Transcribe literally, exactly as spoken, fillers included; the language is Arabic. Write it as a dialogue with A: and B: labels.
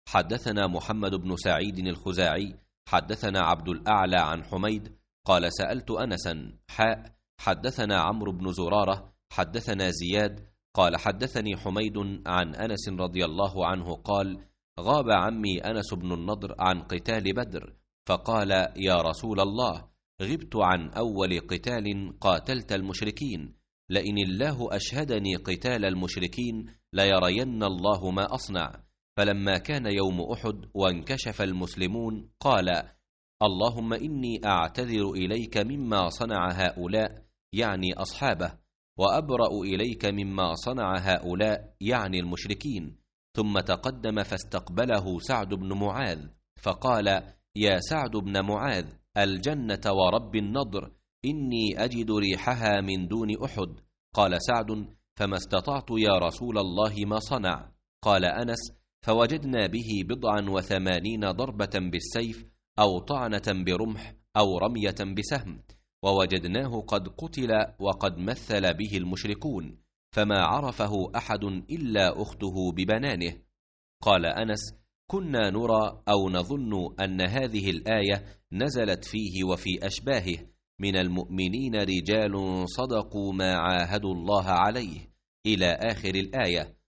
A: حدثنا محمد بن سعيد الخزاعي حدثنا عبد الأعلى عن حميد قال سألت أنسا حاء حدثنا عمرو بن زرارة حدثنا زياد قال حدثني حميد عن أنس رضي الله عنه قال غاب عمي أنس بن النضر عن قتال بدر فقال يا رسول الله غبت عن أول قتال قاتلت المشركين لئن الله أشهدني قتال المشركين ليرين الله ما أصنع. فلما كان يوم أحد وانكشف المسلمون قال اللهم إني أعتذر إليك مما صنع هؤلاء يعني أصحابه وأبرأ إليك مما صنع هؤلاء يعني المشركين. ثم تقدم فاستقبله سعد بن معاذ فقال يا سعد بن معاذ الجنة ورب النضر إني أجد ريحها من دون أحد. قال سعد فما استطعت يا رسول الله ما صنع. قال أنس فوجدنا به بضعا وثمانين ضربة بالسيف أو طعنة برمح أو رمية بسهم ووجدناه قد قتل وقد مثل به المشركون فما عرفه أحد إلا أخته ببنانه. قال أنس كنا نرى أو نظن أن هذه الآية نزلت فيه وفي أشباهه من المؤمنين رجال صدقوا ما عاهدوا الله عليه إلى آخر الآية.